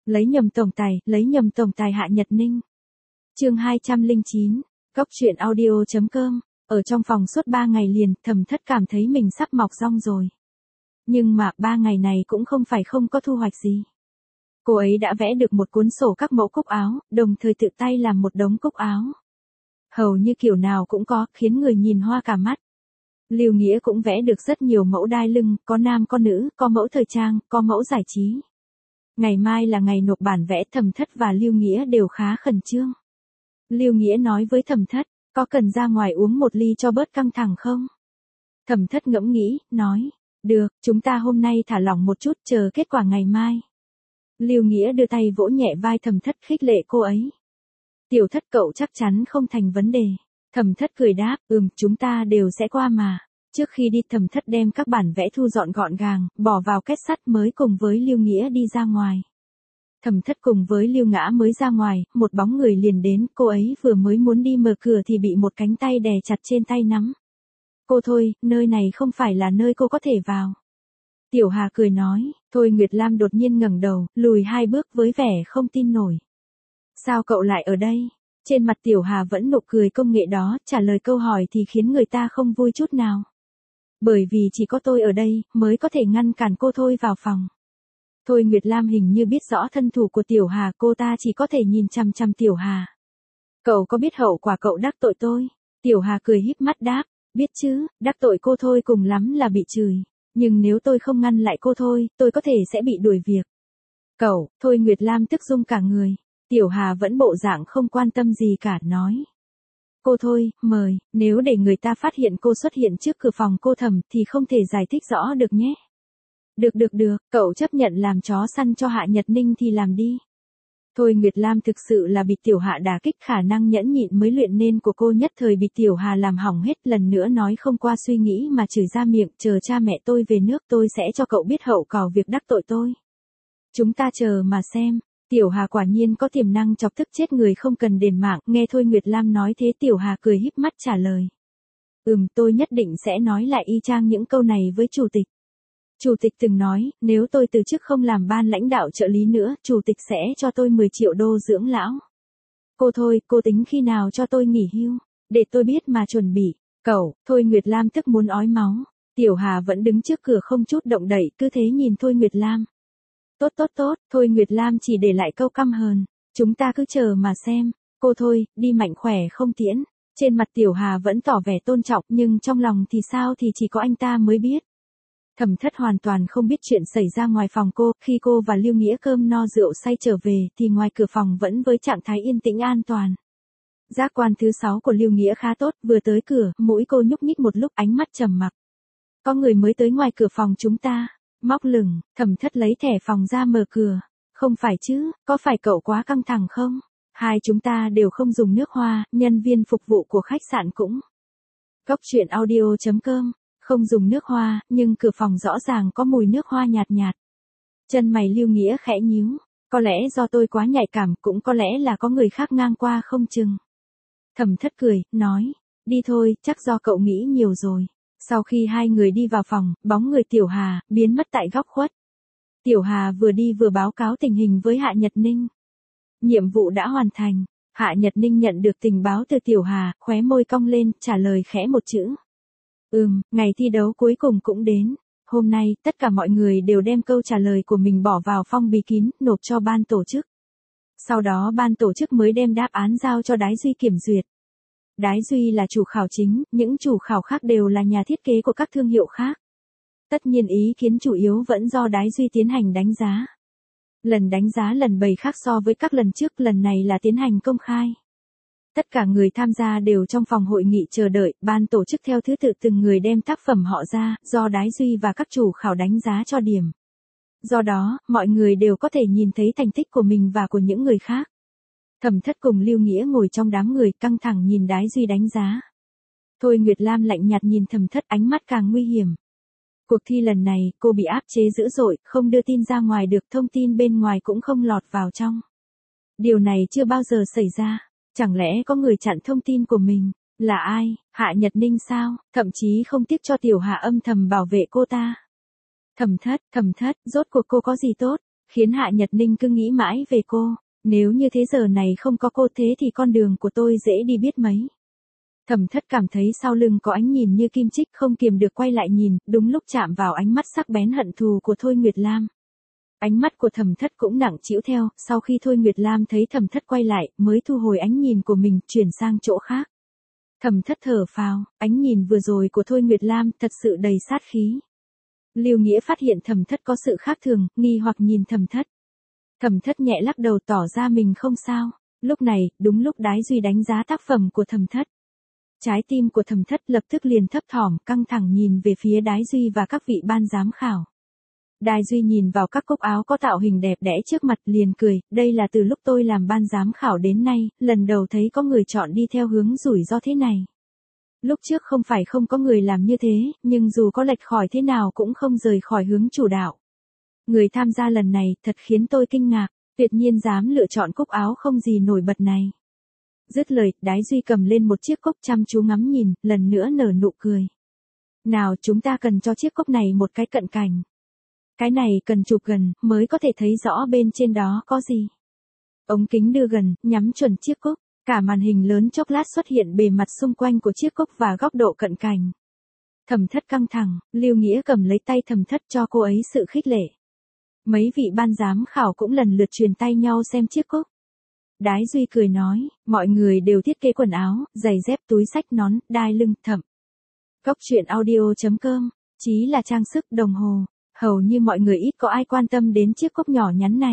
lấy nhầm tổng tài Hạ Nhật Ninh. Chương 209, Cốc truyện audio.com. Ở trong phòng suốt 3 ngày liền, Thẩm Thất cảm thấy mình sắp mọc rong rồi. Nhưng mà 3 ngày này cũng không phải không có thu hoạch gì. Cô ấy đã vẽ được một cuốn sổ các mẫu cúc áo, đồng thời tự tay làm một đống cúc áo. Hầu như kiểu nào cũng có, khiến người nhìn hoa cả mắt. Lưu Nghĩa cũng vẽ được rất nhiều mẫu đai lưng, có nam có nữ, có mẫu thời trang, có mẫu giải trí. Ngày mai là ngày nộp bản vẽ, Thẩm Thất và Lưu Nghĩa đều khá khẩn trương. Lưu Nghĩa nói với Thẩm Thất, có cần ra ngoài uống một ly cho bớt căng thẳng không? Thẩm Thất ngẫm nghĩ, nói, được, chúng ta hôm nay thả lỏng một chút chờ kết quả ngày mai. Lưu Nghĩa đưa tay vỗ nhẹ vai Thẩm Thất khích lệ cô ấy. Tiểu Thất cậu chắc chắn không thành vấn đề. Thẩm Thất cười đáp, chúng ta đều sẽ qua mà. Trước khi đi Thẩm Thất đem các bản vẽ thu dọn gọn gàng, bỏ vào két sắt mới cùng với Lưu Nghĩa đi ra ngoài. Thẩm Thất cùng với Lưu Ngã mới ra ngoài, một bóng người liền đến, cô ấy vừa mới muốn đi mở cửa thì bị một cánh tay đè chặt trên tay nắm. Cô Thôi, nơi này không phải là nơi cô có thể vào. Tiểu Hà cười nói, Thôi Nguyệt Lam đột nhiên ngẩng đầu, lùi 2 bước với vẻ không tin nổi. Sao cậu lại ở đây? Trên mặt Tiểu Hà vẫn nụ cười công nghệ đó, trả lời câu hỏi thì khiến người ta không vui chút nào. Bởi vì chỉ có tôi ở đây, mới có thể ngăn cản cô Thôi vào phòng. Thôi Nguyệt Lam hình như biết rõ thân thủ của Tiểu Hà, cô ta chỉ có thể nhìn chằm chằm Tiểu Hà. Cậu có biết hậu quả cậu đắc tội tôi? Tiểu Hà cười híp mắt đáp, biết chứ, đắc tội cô Thôi cùng lắm là bị chửi. Nhưng nếu tôi không ngăn lại cô Thôi, tôi có thể sẽ bị đuổi việc. Cậu, Thôi Nguyệt Lam tức rung cả người. Tiểu Hà vẫn bộ dạng không quan tâm gì cả, nói. Cô Thôi, mời, nếu để người ta phát hiện cô xuất hiện trước cửa phòng cô Thẩm thì không thể giải thích rõ được nhé. Được, cậu chấp nhận làm chó săn cho Hạ Nhật Ninh thì làm đi. Thôi Nguyệt Lam thực sự là bị Tiểu Hạ đả kích, khả năng nhẫn nhịn mới luyện nên của cô nhất thời bị Tiểu Hà làm hỏng hết, lần nữa nói không qua suy nghĩ mà chửi ra miệng, chờ cha mẹ tôi về nước tôi sẽ cho cậu biết hậu quả việc đắc tội tôi. Chúng ta chờ mà xem. Tiểu Hà quả nhiên có tiềm năng chọc tức chết người không cần đền mạng, nghe Thôi Nguyệt Lam nói thế Tiểu Hà cười híp mắt trả lời. Tôi nhất định sẽ nói lại y chang những câu này với chủ tịch. Chủ tịch từng nói, nếu tôi từ chức không làm ban lãnh đạo trợ lý nữa, chủ tịch sẽ cho tôi 10 triệu đô dưỡng lão. Cô Thôi, cô tính khi nào cho tôi nghỉ hưu? Để tôi biết mà chuẩn bị. Cậu, Thôi Nguyệt Lam tức muốn ói máu. Tiểu Hà vẫn đứng trước cửa không chút động đậy, cứ thế nhìn Thôi Nguyệt Lam. Tốt, Thôi Nguyệt Lam chỉ để lại câu căm hờn. Chúng ta cứ chờ mà xem. Cô Thôi, đi mạnh khỏe không tiễn. Trên mặt Tiểu Hà vẫn tỏ vẻ tôn trọng, nhưng trong lòng thì sao thì chỉ có anh ta mới biết. Thẩm Thất hoàn toàn không biết chuyện xảy ra ngoài phòng cô, khi cô và Lưu Nghĩa cơm no rượu say trở về thì ngoài cửa phòng vẫn với trạng thái yên tĩnh an toàn. Giác quan thứ 6 của Lưu Nghĩa khá tốt, vừa tới cửa, mũi cô nhúc nhích một lúc, ánh mắt trầm mặc. Có người mới tới ngoài cửa phòng chúng ta. Móc lửng, Thẩm Thất lấy thẻ phòng ra mở cửa. Không phải chứ, có phải cậu quá căng thẳng không? Hai chúng ta đều không dùng nước hoa, nhân viên phục vụ của khách sạn cũng. Cốc truyện audio.com. Không dùng nước hoa, nhưng cửa phòng rõ ràng có mùi nước hoa nhạt nhạt. Chân mày Lưu Nghĩa khẽ nhíu. Có lẽ do tôi quá nhạy cảm, cũng có lẽ là có người khác ngang qua không chừng. Thẩm Thất cười, nói. Đi thôi, chắc do cậu nghĩ nhiều rồi. Sau khi hai người đi vào phòng, bóng người Tiểu Hà biến mất tại góc khuất. Tiểu Hà vừa đi vừa báo cáo tình hình với Hạ Nhật Ninh. Nhiệm vụ đã hoàn thành. Hạ Nhật Ninh nhận được tình báo từ Tiểu Hà, khóe môi cong lên, trả lời khẽ một chữ. Ngày thi đấu cuối cùng cũng đến. Hôm nay, tất cả mọi người đều đem câu trả lời của mình bỏ vào phong bì kín, nộp cho ban tổ chức. Sau đó ban tổ chức mới đem đáp án giao cho Đái Duy kiểm duyệt. Đái Duy là chủ khảo chính, những chủ khảo khác đều là nhà thiết kế của các thương hiệu khác. Tất nhiên ý kiến chủ yếu vẫn do Đái Duy tiến hành đánh giá. Lần đánh giá lần bày khác so với các lần trước, lần này là tiến hành công khai. Tất cả người tham gia đều trong phòng hội nghị chờ đợi, ban tổ chức theo thứ tự từng người đem tác phẩm họ ra, do Đái Duy và các chủ khảo đánh giá cho điểm. Do đó, mọi người đều có thể nhìn thấy thành tích của mình và của những người khác. Thẩm Thất cùng Lưu Nghĩa ngồi trong đám người căng thẳng nhìn Đái Duy đánh giá. Thôi Nguyệt Lam lạnh nhạt nhìn Thẩm Thất, ánh mắt càng nguy hiểm. Cuộc thi lần này, cô bị áp chế dữ dội, không đưa tin ra ngoài được, thông tin bên ngoài cũng không lọt vào trong. Điều này chưa bao giờ xảy ra. Chẳng lẽ có người chặn thông tin của mình? Là ai? Hạ Nhật Ninh sao? Thậm chí không tiếc cho Tiểu Hạ âm thầm bảo vệ cô ta. Thẩm Thất, rốt cuộc cô có gì tốt? khiến Hạ Nhật Ninh cứ nghĩ mãi về cô. Nếu như thế giờ này không có cô thế thì con đường của tôi dễ đi biết mấy. Thẩm Thất cảm thấy sau lưng có ánh nhìn như kim chích, không kiềm được quay lại nhìn, đúng lúc chạm vào ánh mắt sắc bén hận thù của Thôi Nguyệt Lam. Ánh mắt của Thẩm Thất cũng nặng trĩu theo, sau khi Thôi Nguyệt Lam thấy Thẩm Thất quay lại, mới thu hồi ánh nhìn của mình, chuyển sang chỗ khác. Thẩm Thất thở phào, ánh nhìn vừa rồi của Thôi Nguyệt Lam thật sự đầy sát khí. Lưu Nghĩa phát hiện Thẩm Thất có sự khác thường, nghi hoặc nhìn Thẩm Thất. Thẩm Thất nhẹ lắc đầu tỏ ra mình không sao. Lúc này, đúng lúc Đái Duy đánh giá tác phẩm của Thẩm Thất. Trái tim của Thẩm Thất lập tức liền thấp thỏm, căng thẳng nhìn về phía Đái Duy và các vị ban giám khảo. Đái Duy nhìn vào các cúc áo có tạo hình đẹp đẽ trước mặt liền cười, đây là từ lúc tôi làm ban giám khảo đến nay, lần đầu thấy có người chọn đi theo hướng rủi ro thế này. Lúc trước không phải không có người làm như thế, nhưng dù có lệch khỏi thế nào cũng không rời khỏi hướng chủ đạo. Người tham gia lần này thật khiến tôi kinh ngạc, tuyệt nhiên dám lựa chọn cúc áo không gì nổi bật này. Dứt lời, Đái Duy cầm lên một chiếc cốc chăm chú ngắm nhìn, lần nữa nở nụ cười. Nào chúng ta cần cho chiếc cốc này một cái cận cảnh. Cái này cần chụp gần, mới có thể thấy rõ bên trên đó có gì. Ống kính đưa gần, nhắm chuẩn chiếc cốc, cả màn hình lớn chốc lát xuất hiện bề mặt xung quanh của chiếc cốc và góc độ cận cảnh. Thẩm Thất căng thẳng, Lưu Nghĩa cầm lấy tay Thẩm Thất cho cô ấy sự khích lệ. Mấy vị ban giám khảo cũng lần lượt truyền tay nhau xem chiếc cốc. Đái Duy cười nói, mọi người đều thiết kế quần áo, giày dép, túi xách, nón, đai lưng, thậm. Cốc truyện audio.com, chí là trang sức, đồng hồ, hầu như mọi người ít có ai quan tâm đến chiếc cốc nhỏ nhắn này.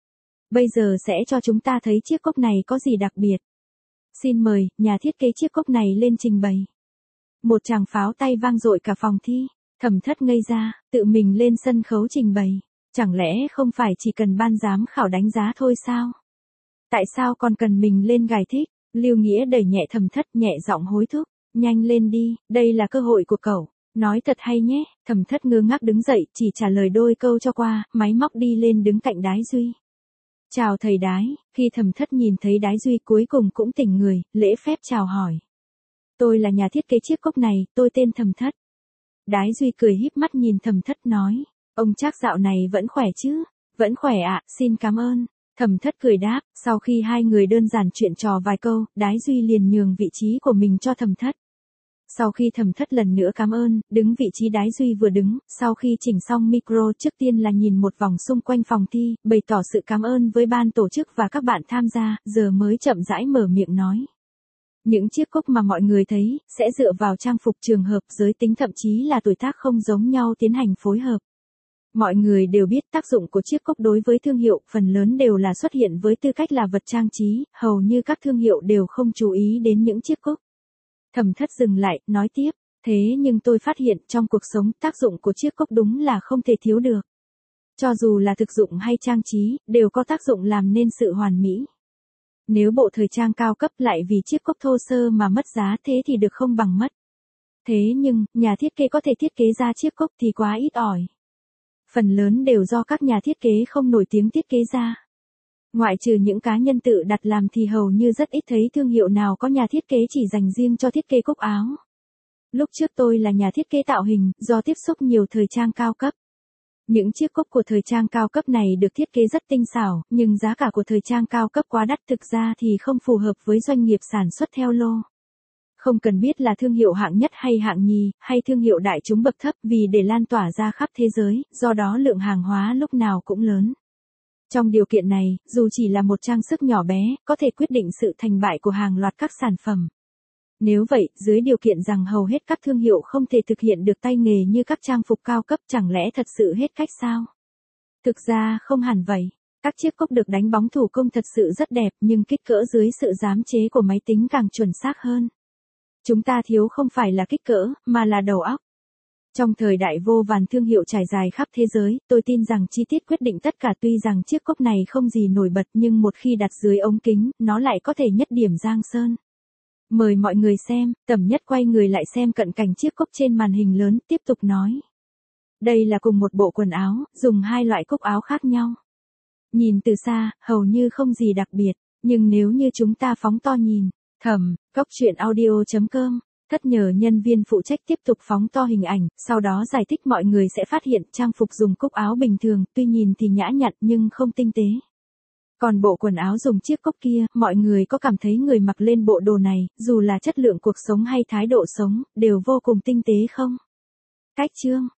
Bây giờ sẽ cho chúng ta thấy chiếc cốc này có gì đặc biệt. Xin mời, nhà thiết kế chiếc cốc này lên trình bày. Một tràng pháo tay vang dội cả phòng thi, Thẩm Thất ngây ra, tự mình lên sân khấu trình bày. Chẳng lẽ không phải chỉ cần ban giám khảo đánh giá thôi sao? Tại sao còn cần mình lên giải thích? Lưu Nghĩa đẩy nhẹ Thẩm Thất, nhẹ giọng hối thúc, nhanh lên đi, đây là cơ hội của cậu, nói thật hay nhé. Thẩm Thất ngơ ngác đứng dậy, chỉ trả lời đôi câu cho qua, máy móc đi lên đứng cạnh Đái Duy. Chào thầy Đái, khi Thẩm Thất nhìn thấy Đái Duy cuối cùng cũng tỉnh người, lễ phép chào hỏi. Tôi là nhà thiết kế chiếc cốc này, tôi tên Thẩm Thất. Đái Duy cười híp mắt nhìn Thẩm Thất nói, ông Trác dạo này vẫn khỏe chứ? Vẫn khỏe ạ, xin cảm ơn. Thẩm Thất cười đáp, sau khi hai người đơn giản chuyện trò vài câu, Đái Duy liền nhường vị trí của mình cho Thẩm Thất. Sau khi Thẩm Thất lần nữa cảm ơn, đứng vị trí Đái Duy vừa đứng, sau khi chỉnh xong micro trước tiên là nhìn một vòng xung quanh phòng thi, bày tỏ sự cảm ơn với ban tổ chức và các bạn tham gia, giờ mới chậm rãi mở miệng nói. Những chiếc cốc mà mọi người thấy, sẽ dựa vào trang phục, trường hợp, giới tính thậm chí là tuổi tác không giống nhau tiến hành phối hợp. Mọi người đều biết tác dụng của chiếc cốc đối với thương hiệu, phần lớn đều là xuất hiện với tư cách là vật trang trí, hầu như các thương hiệu đều không chú ý đến những chiếc cốc. Thẩm Thất dừng lại, nói tiếp, thế nhưng tôi phát hiện trong cuộc sống tác dụng của chiếc cốc đúng là không thể thiếu được. Cho dù là thực dụng hay trang trí, đều có tác dụng làm nên sự hoàn mỹ. Nếu bộ thời trang cao cấp lại vì chiếc cốc thô sơ mà mất giá thế thì được không bằng mất. Thế nhưng, nhà thiết kế có thể thiết kế ra chiếc cốc thì quá ít ỏi. Phần lớn đều do các nhà thiết kế không nổi tiếng thiết kế ra. Ngoại trừ những cá nhân tự đặt làm thì hầu như rất ít thấy thương hiệu nào có nhà thiết kế chỉ dành riêng cho thiết kế cúc áo. Lúc trước tôi là nhà thiết kế tạo hình, do tiếp xúc nhiều thời trang cao cấp. Những chiếc cúc của thời trang cao cấp này được thiết kế rất tinh xảo, nhưng giá cả của thời trang cao cấp quá đắt, thực ra thì không phù hợp với doanh nghiệp sản xuất theo lô. Không cần biết là thương hiệu hạng nhất hay hạng nhì, hay thương hiệu đại chúng bậc thấp, vì để lan tỏa ra khắp thế giới, do đó lượng hàng hóa lúc nào cũng lớn. Trong điều kiện này, dù chỉ là một trang sức nhỏ bé, có thể quyết định sự thành bại của hàng loạt các sản phẩm. Nếu vậy, dưới điều kiện rằng hầu hết các thương hiệu không thể thực hiện được tay nghề như các trang phục cao cấp, chẳng lẽ thật sự hết cách sao? Thực ra không hẳn vậy. Các chiếc cốc được đánh bóng thủ công thật sự rất đẹp, nhưng kích cỡ dưới sự giám chế của máy tính càng chuẩn xác hơn. Chúng ta thiếu không phải là kích cỡ, mà là đầu óc. Trong thời đại vô vàn thương hiệu trải dài khắp thế giới, tôi tin rằng chi tiết quyết định tất cả. Tuy rằng chiếc cốc này không gì nổi bật, nhưng một khi đặt dưới ống kính, nó lại có thể nhất điểm giang sơn. Mời mọi người xem. Tầm Nhất quay người lại xem cận cảnh chiếc cốc trên màn hình lớn, tiếp tục nói. Đây là cùng một bộ quần áo, dùng hai loại cúc áo khác nhau. Nhìn từ xa, hầu như không gì đặc biệt, nhưng nếu như chúng ta phóng to nhìn, Cốc truyện audio.com Thất nhờ nhân viên phụ trách tiếp tục phóng to hình ảnh, sau đó giải thích mọi người sẽ phát hiện trang phục dùng cúc áo bình thường, tuy nhìn thì nhã nhặn nhưng không tinh tế. Còn bộ quần áo dùng chiếc cúc kia, mọi người có cảm thấy người mặc lên bộ đồ này, dù là chất lượng cuộc sống hay thái độ sống, đều vô cùng tinh tế không? Cách chương